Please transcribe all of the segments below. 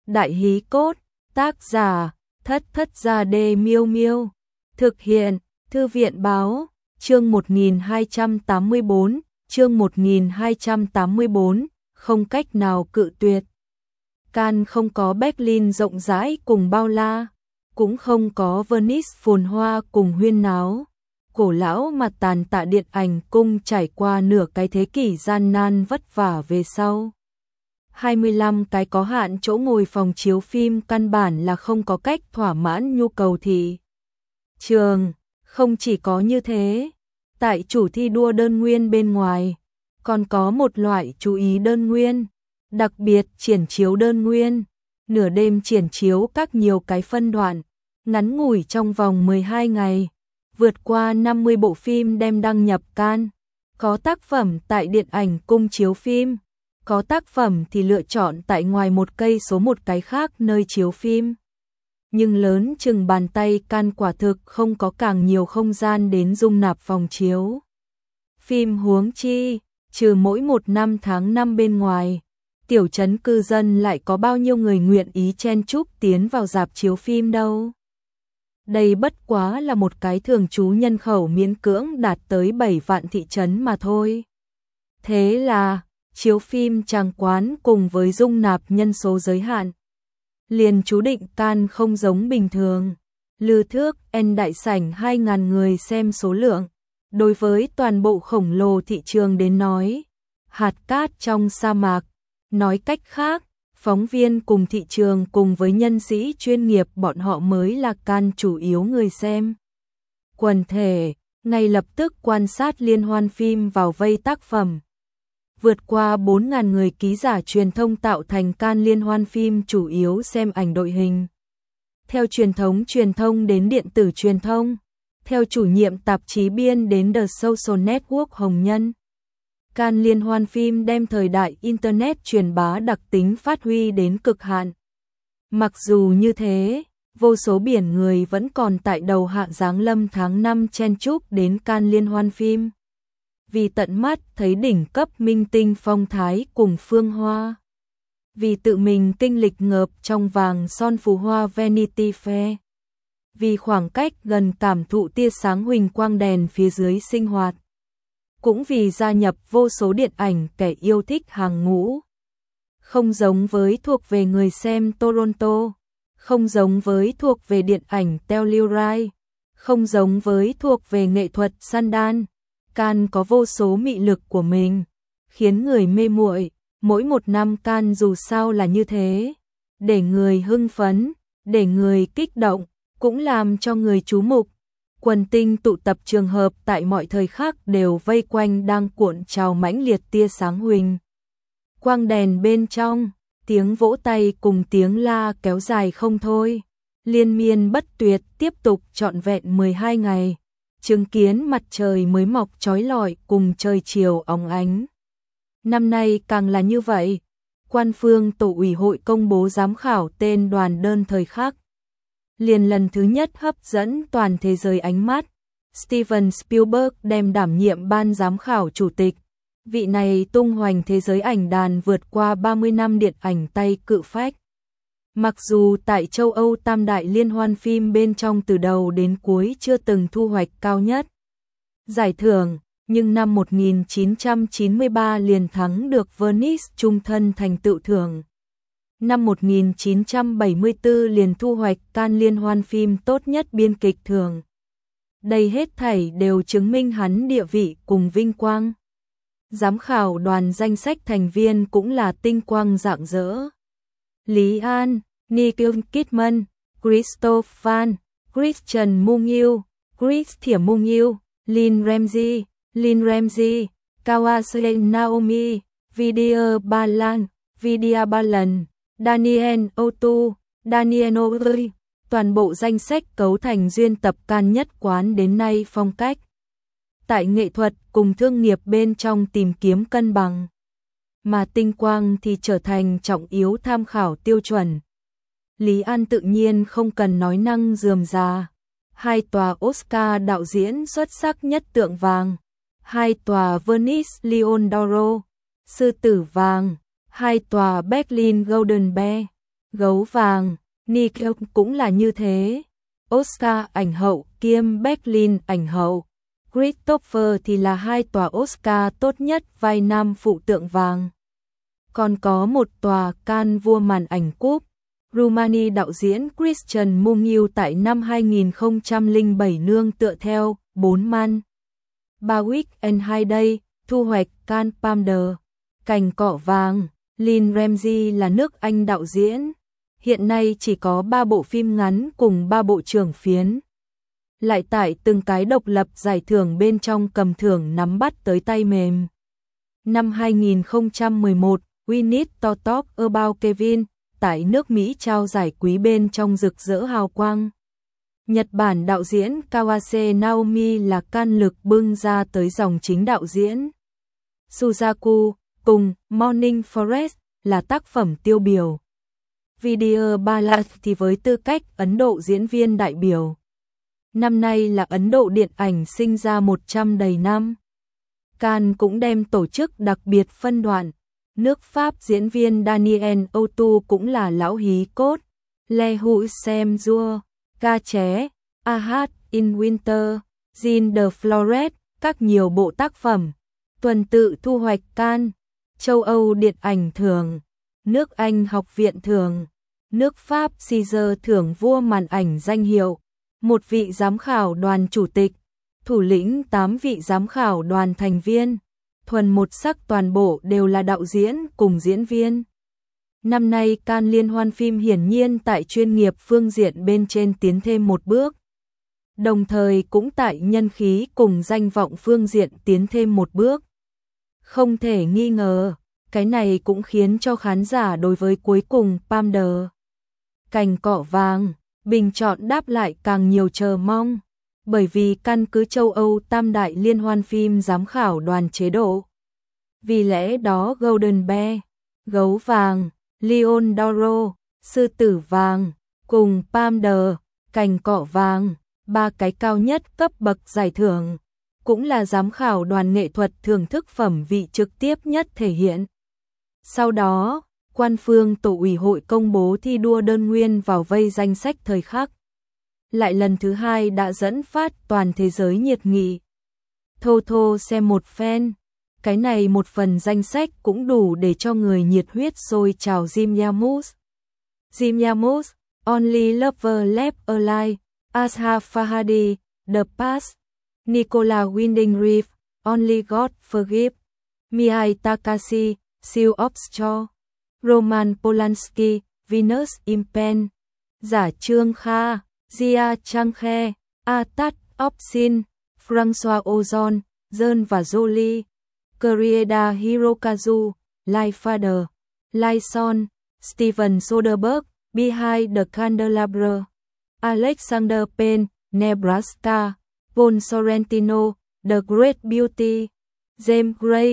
Đại hí cốt, tác giả, Thất Thất Gia Đê Miêu Miêu. Thực hiện, Thư viện báo, chương 1284, chương 1284, không cách nào cự tuyệt. Cannes không có Berlin rộng rãi cùng bao la, cũng không có Venice phồn hoa cùng huyên náo. Cổ lão mà tàn tạ điện ảnh cung trải qua nửa cái thế kỷ gian nan vất vả về sau. 25 cái có hạn chỗ ngồi phòng chiếu phim căn bản là không có cách thỏa mãn nhu cầu thị trường. Không chỉ có như thế, tại chủ thi đua đơn nguyên bên ngoài, còn có một loại chú ý đơn nguyên, đặc biệt triển chiếu đơn nguyên, nửa đêm triển chiếu các nhiều cái phân đoạn, ngắn ngủi trong vòng 12 ngày, vượt qua 50 bộ phim đem đăng nhập Cannes, có tác phẩm tại điện ảnh cung chiếu phim, có tác phẩm thì lựa chọn tại ngoài một cây số một cái khác nơi chiếu phim. Nhưng lớn chừng bàn tay Cannes quả thực không có càng nhiều không gian đến dung nạp phòng chiếu phim, huống chi, trừ mỗi một năm tháng 5 bên ngoài, tiểu trấn cư dân lại có bao nhiêu người nguyện ý chen chúc tiến vào rạp chiếu phim đâu. Đây bất quá là một cái thường trú nhân khẩu miễn cưỡng đạt tới 7 vạn thị trấn mà thôi. Thế là, chiếu phim tràng quán cùng với dung nạp nhân số giới hạn, liền chú định Cannes không giống bình thường. Lư thước N đại sảnh 2.000 người xem số lượng, đối với toàn bộ khổng lồ thị trường đến nói, hạt cát trong sa mạc. Nói cách khác, phóng viên cùng thị trường cùng với nhân sĩ chuyên nghiệp bọn họ mới là Cannes chủ yếu người xem. Quần thể, ngay lập tức quan sát liên hoan phim vào vây tác phẩm. Vượt qua 4.000 người ký giả truyền thông tạo thành Cannes liên hoan phim chủ yếu xem ảnh đội hình. Theo truyền thống truyền thông đến điện tử truyền thông, theo chủ nhiệm tạp chí biên đến The Social Network Hồng Nhân. Cannes liên hoan phim đem thời đại Internet truyền bá đặc tính phát huy đến cực hạn. Mặc dù như thế, vô số biển người vẫn còn tại đầu hạ giáng lâm tháng 5 chen chúc đến Cannes liên hoan phim. Vì tận mắt thấy đỉnh cấp minh tinh phong thái cùng phương hoa. Vì tự mình kinh lịch ngợp trong vàng son phù hoa Vanity Fair. Vì khoảng cách gần cảm thụ tia sáng huỳnh quang đèn phía dưới sinh hoạt. Cũng vì gia nhập vô số điện ảnh kẻ yêu thích hàng ngũ. Không giống với thuộc về người xem Toronto, không giống với thuộc về điện ảnh Telluride, không giống với thuộc về nghệ thuật Sundance. Cannes có vô số mị lực của mình, khiến người mê muội. Mỗi một năm Cannes dù sao là như thế, để người hưng phấn, để người kích động, cũng làm cho người chú mục. Quần tinh tụ tập trường hợp tại mọi thời khắc đều vây quanh đang cuộn trào mãnh liệt tia sáng huỳnh quang đèn bên trong, tiếng vỗ tay cùng tiếng la kéo dài không thôi, liên miên bất tuyệt tiếp tục trọn vẹn 12 ngày, chứng kiến mặt trời mới mọc chói lọi cùng trời chiều óng ánh. Năm nay càng là như vậy, quan phương tổ ủy hội công bố giám khảo tên đoàn đơn thời khắc. Liền lần thứ nhất hấp dẫn toàn thế giới ánh mắt, Steven Spielberg đem đảm nhiệm ban giám khảo chủ tịch. Vị này tung hoành thế giới ảnh đàn vượt qua 30 năm điện ảnh tay cự phách. Mặc dù tại châu Âu tam đại liên hoan phim bên trong từ đầu đến cuối chưa từng thu hoạch cao nhất giải thưởng, nhưng năm 1993 liền thắng được Venice trung thân thành tựu thưởng. Năm 1974 liền thu hoạch Cannes liên hoan phim tốt nhất biên kịch thưởng. Đây hết thảy đều chứng minh hắn địa vị cùng vinh quang. Giám khảo đoàn danh sách thành viên cũng là tinh quang rạng rỡ. Lý An, Nicole Kidman, Christoph Waltz, Christian Mungiu, Christian Mungiu, Lynn Ramsey, Kawase Naomi, Vidya Balan, Daniel Otu, Daniel Ory, toàn bộ danh sách cấu thành duyên tập Cannes nhất quán đến nay phong cách. Tại nghệ thuật cùng thương nghiệp bên trong tìm kiếm cân bằng, mà tinh quang thì trở thành trọng yếu tham khảo tiêu chuẩn. Lý An tự nhiên không cần nói năng rườm rà. 2 tòa Oscar đạo diễn xuất sắc nhất tượng vàng, 2 tòa Venice Lion d'Oro, sư tử vàng, 2 tòa Berlin Golden Bear, Gấu vàng, Nicole cũng là như thế. Oscar ảnh hậu kiêm Berlin ảnh hậu. Christopher thì là 2 tòa Oscar tốt nhất vai nam phụ tượng vàng. Còn có một tòa Cannes vua màn ảnh cúp. Rumani đạo diễn Christian Mungiu tại năm 2007 nương tựa theo 4 man. 3 weekend 2 day, thu hoạch Cannes Palme. Cành cỏ vàng, Lynn Ramsey là nước Anh đạo diễn. Hiện nay chỉ có 3 bộ phim ngắn cùng 3 bộ trưởng phiến. Lại tại từng cái độc lập giải thưởng bên trong cầm thưởng nắm bắt tới tay mềm. Năm 2011, We Need to Talk About Kevin, tại nước Mỹ trao giải quý bên trong rực rỡ hào quang. Nhật Bản đạo diễn Kawase Naomi là can lực bưng ra tới dòng chính đạo diễn. Suzaku, cùng Morning Forest là tác phẩm tiêu biểu. Vidya Bala thì với tư cách Ấn Độ diễn viên đại biểu. Năm nay là Ấn Độ điện ảnh sinh ra 100 đầy năm. Cannes cũng đem tổ chức đặc biệt phân đoạn. Nước Pháp diễn viên Daniel Autu cũng là lão hí cốt. Le Hữu Xem Jour, Ca Ché, A Hát in Winter, Jean de Flores, các nhiều bộ tác phẩm. Tuần tự thu hoạch Cannes, châu Âu điện ảnh thưởng, nước Anh học viện thưởng, nước Pháp Caesar thưởng vua màn ảnh danh hiệu, một vị giám khảo đoàn chủ tịch, thủ lĩnh 8 vị giám khảo đoàn thành viên, thuần một sắc toàn bộ đều là đạo diễn cùng diễn viên. Năm nay Cannes liên hoan phim hiển nhiên tại chuyên nghiệp phương diện bên trên tiến thêm một bước. Đồng thời cũng tại nhân khí cùng danh vọng phương diện tiến thêm một bước. Không thể nghi ngờ, cái này cũng khiến cho khán giả đối với cuối cùng Palme. Cành cỏ vàng, bình chọn đáp lại càng nhiều chờ mong, bởi vì căn cứ châu Âu tam đại liên hoan phim giám khảo đoàn chế độ. Vì lẽ đó Golden Bear, gấu vàng, Leon d'Oro, sư tử vàng, cùng Palme, cành cỏ vàng, 3 cái cao nhất cấp bậc giải thưởng, cũng là giám khảo đoàn nghệ thuật thưởng thức phẩm vị trực tiếp nhất thể hiện. Sau đó, quan phương tổ ủy hội công bố thi đua đơn nguyên vào vây danh sách thời khắc. Lại lần thứ 2 đã dẫn phát toàn thế giới nhiệt nghị. Thô thô xem một phen, cái này một phần danh sách cũng đủ để cho người nhiệt huyết sôi trào. Jim Jarmusch, Only Lover Left Alive, Asghar Farhadi, The Past, Nicola Winding Refn, Only God Forgive, Mihai Takashi, Seal of Straw, Roman Polanski, Venus in Pen, Giả Trương Kha, Jia Chang-khe, Atat Opsin, François Ozon, John và Jolie, Krieda Hirokazu, Life Father, Lyson, Steven Soderbergh, Behind the Candelabra, Alexander Payne, Nebraska, Paul Sorrentino, The Great Beauty, James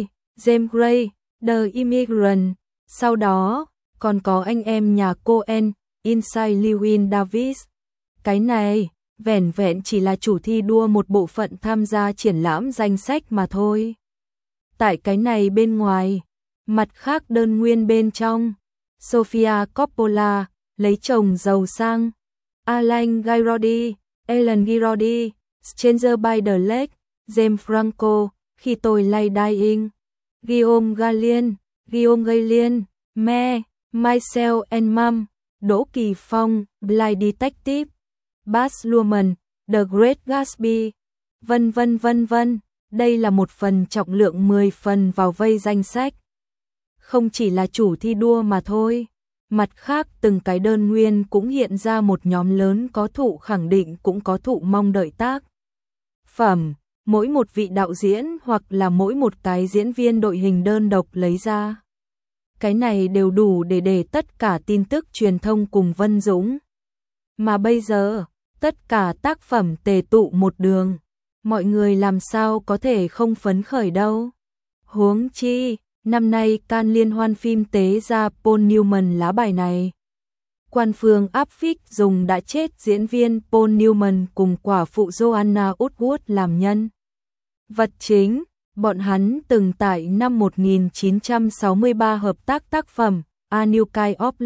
Gray, The Immigrant. Sau đó, còn có anh em nhà Coen, Inside Llewyn Davis. Cái này, vẻn vẹn chỉ là chủ thi đua một bộ phận tham gia triển lãm danh sách mà thôi. Tại cái này bên ngoài, mặt khác đơn nguyên bên trong, Sofia Coppola, lấy chồng giàu sang, Alan Girardi, Ellen Girardi, Stranger by the Lake, James Franco, Khi tôi lay dying, Guillaume Gallienne, Me, Myself and Mom, Đỗ Kỳ Phong, Blind Detective, Baz Luhrmann, The Great Gatsby, vân vân. Đây là một phần trọng lượng 10 phần vào vây danh sách. Không chỉ là chủ thi đua mà thôi, mặt khác từng cái đơn nguyên cũng hiện ra một nhóm lớn có thụ khẳng định cũng có thụ mong đợi tác phẩm, mỗi một vị đạo diễn hoặc là mỗi một cái diễn viên đội hình đơn độc lấy ra. Cái này đều đủ để tất cả tin tức truyền thông cùng Vân Dũng. Mà bây giờ, tất cả tác phẩm tề tụ một đường, mọi người làm sao có thể không phấn khởi đâu. Huống chi, năm nay Cannes liên hoan phim tế ra Paul Newman lá bài này. Quan phương áp phích dùng đã chết diễn viên Paul Newman cùng quả phụ Joanna Woodward làm nhân vật chính. Bọn hắn từng tại năm 1963 hợp tác tác phẩm A New Kind of Love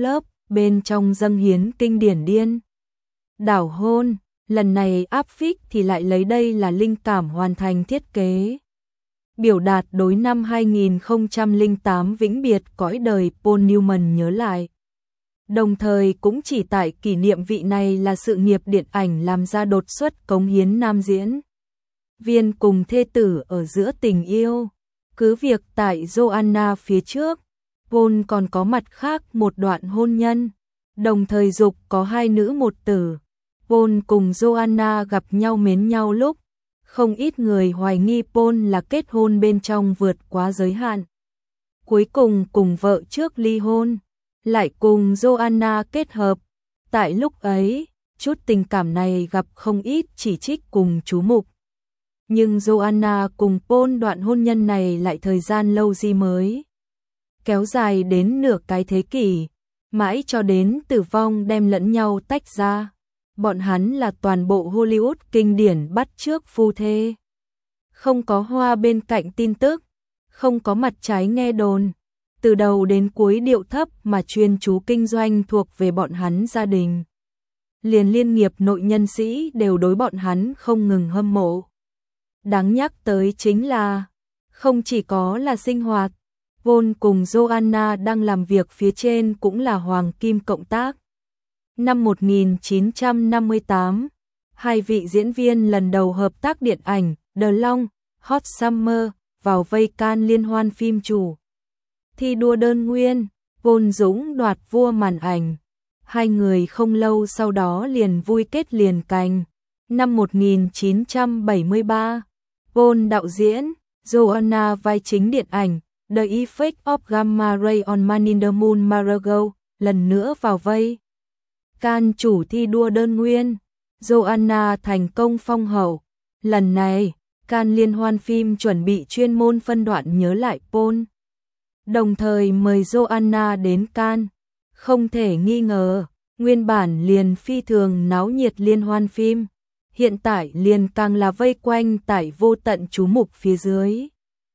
bên trong dâng hiến kinh điển điên đảo hôn, lần này áp phích thì lại lấy đây là linh cảm hoàn thành thiết kế. Biểu đạt đối năm 2008 vĩnh biệt cõi đời Paul Newman nhớ lại. Đồng thời cũng chỉ tại kỷ niệm vị này là sự nghiệp điện ảnh làm ra đột xuất cống hiến nam diễn viên cùng thê tử ở giữa tình yêu. Cứ việc tại Joanna phía trước, Paul còn có mặt khác một đoạn hôn nhân, đồng thời dục có hai nữ một tử. Paul cùng Joanna gặp nhau mến nhau lúc, không ít người hoài nghi Paul là kết hôn bên trong vượt quá giới hạn. Cuối cùng cùng vợ trước ly hôn, lại cùng Joanna kết hợp. Tại lúc ấy, chút tình cảm này gặp không ít chỉ trích cùng chú mục. Nhưng Joanna cùng Paul đoạn hôn nhân này lại thời gian lâu gì mới. Kéo dài đến nửa cái thế kỷ, mãi cho đến tử vong đem lẫn nhau tách ra. Bọn hắn là toàn bộ Hollywood kinh điển bắt chước phu thê. Không có hoa bên cạnh tin tức, không có mặt trái nghe đồn. Từ đầu đến cuối điệu thấp mà chuyên chú kinh doanh thuộc về bọn hắn gia đình. Liền liên nghiệp nội nhân sĩ đều đối bọn hắn không ngừng hâm mộ. Đáng nhắc tới chính là, không chỉ có là sinh hoạt, Paul cùng Joanna đang làm việc phía trên cũng là hoàng kim cộng tác. Năm 1958, hai vị diễn viên lần đầu hợp tác điện ảnh The Long, Hot Summer vào vây can liên hoan phim chủ thi đua đơn nguyên, Paul Dũng đoạt vua màn ảnh. Hai người không lâu sau đó liền vui kết liền cành. Năm 1973, Paul đạo diễn, Joanna vai chính điện ảnh The Effect of Gamma Ray on Man in the Moon Margot lần nữa vào vây can chủ thi đua đơn nguyên. Joanna thành công phong hậu. Lần này, can liên hoan phim chuẩn bị chuyên môn phân đoạn nhớ lại Paul, đồng thời mời Joanna đến Cannes. Không thể nghi ngờ, nguyên bản liền phi thường náo nhiệt liên hoan phim, hiện tại liền càng là vây quanh tại vô tận chú mục phía dưới.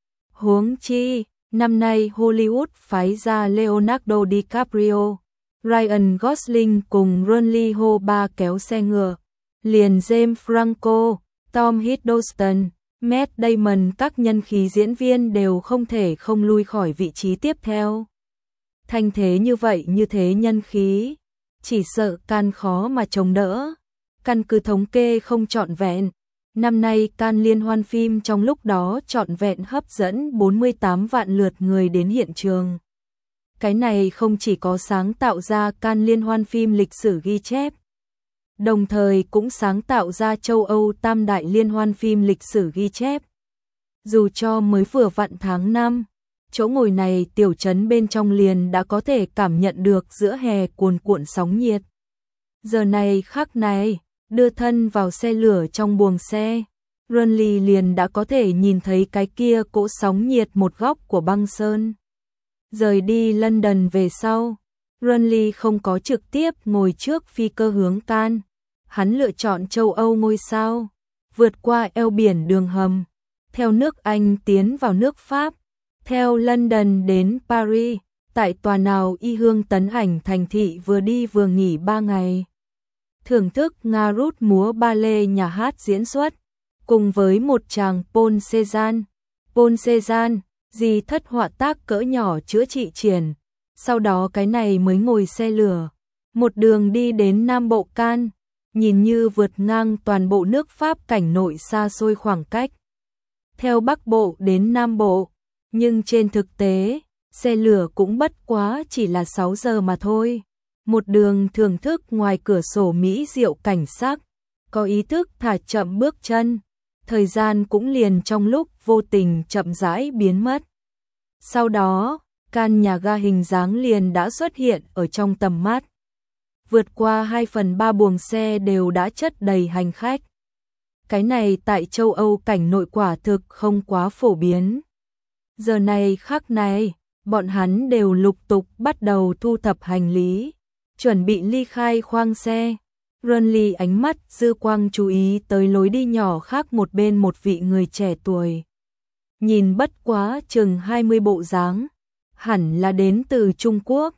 Huống chi, năm nay Hollywood phái ra Leonardo DiCaprio, Ryan Gosling cùng Ron Lee Ho ba kéo xe ngựa, liền James Franco, Tom Hiddleston, Matt Damon các nhân khí diễn viên đều không thể không lui khỏi vị trí tiếp theo. Thanh thế như vậy như thế nhân khí, chỉ sợ Cannes khó mà chống đỡ. Căn cứ thống kê không trọn vẹn, năm nay Cannes liên hoan phim trong lúc đó trọn vẹn hấp dẫn 48 vạn lượt người đến hiện trường. Cái này không chỉ có sáng tạo ra Cannes liên hoan phim lịch sử ghi chép, đồng thời cũng sáng tạo ra châu Âu tam đại liên hoan phim lịch sử ghi chép. Dù cho mới vừa vặn tháng 5, chỗ ngồi này tiểu trấn bên trong liền đã có thể cảm nhận được giữa hè cuồn cuộn sóng nhiệt. Giờ này khắc này, đưa thân vào xe lửa trong buồng xe, Ronly liền đã có thể nhìn thấy cái kia cỗ sóng nhiệt một góc của băng sơn. Rời đi London về sau, Ronly không có trực tiếp ngồi trước phi cơ hướng Cannes, hắn lựa chọn châu Âu ngôi sao, vượt qua eo biển đường hầm, theo nước Anh tiến vào nước Pháp, theo London đến Paris, tại tòa nào y hương tấn ảnh thành thị vừa đi vừa nghỉ 3 ngày. Thưởng thức Nga rút múa ballet nhà hát diễn xuất, cùng với một chàng Paul Cézanne. Paul Cézanne, di thất họa tác cỡ nhỏ chữa trị triển. Sau đó cái này mới ngồi xe lửa, một đường đi đến Nam Bộ Cannes, nhìn như vượt ngang toàn bộ nước Pháp cảnh nội xa xôi khoảng cách. Theo Bắc Bộ đến Nam Bộ, nhưng trên thực tế, xe lửa cũng bất quá chỉ là 6 giờ mà thôi. Một đường thưởng thức ngoài cửa sổ mỹ diệu cảnh sắc, có ý thức thả chậm bước chân, thời gian cũng liền trong lúc vô tình chậm rãi biến mất. Sau đó, căn nhà ga hình dáng liền đã xuất hiện ở trong tầm mắt. Vượt qua 2/3 buồng xe đều đã chất đầy hành khách. Cái này tại châu Âu cảnh nội quả thực không quá phổ biến. Giờ này khắc này, bọn hắn đều lục tục bắt đầu thu thập hành lý, chuẩn bị ly khai khoang xe. Ronly ánh mắt dư quang chú ý tới lối đi nhỏ khác một bên một vị người trẻ tuổi. Nhìn bất quá chừng 20 bộ dáng, hẳn là đến từ Trung Quốc.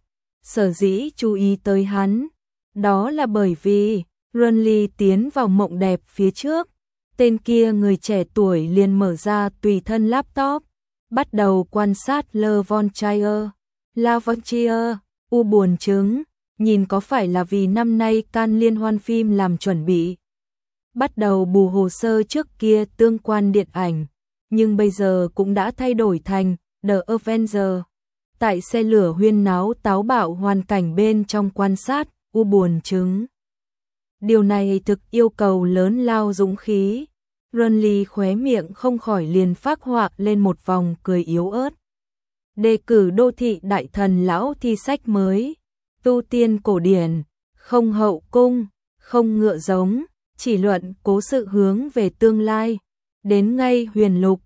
Sở dĩ chú ý tới hắn, đó là bởi vì Renly tiến vào mộng đẹp phía trước, tên kia người trẻ tuổi liền mở ra tùy thân laptop, bắt đầu quan sát Le Vontier, La Vontier, u buồn trứng, nhìn có phải là vì năm nay Cannes liên hoan phim làm chuẩn bị. Bắt đầu bù hồ sơ trước kia tương quan điện ảnh, nhưng bây giờ cũng đã thay đổi thành The Avenger. Tại xe lửa huyên náo táo bạo hoàn cảnh bên trong quan sát, u buồn trứng. Điều này thực yêu cầu lớn lao dũng khí. Renly khóe miệng không khỏi liền phác họa lên một vòng cười yếu ớt. Đề cử đô thị đại thần lão thi sách mới, tu tiên cổ điển, không hậu cung, không ngựa giống, chỉ luận cố sự hướng về tương lai. Đến ngay huyền lục,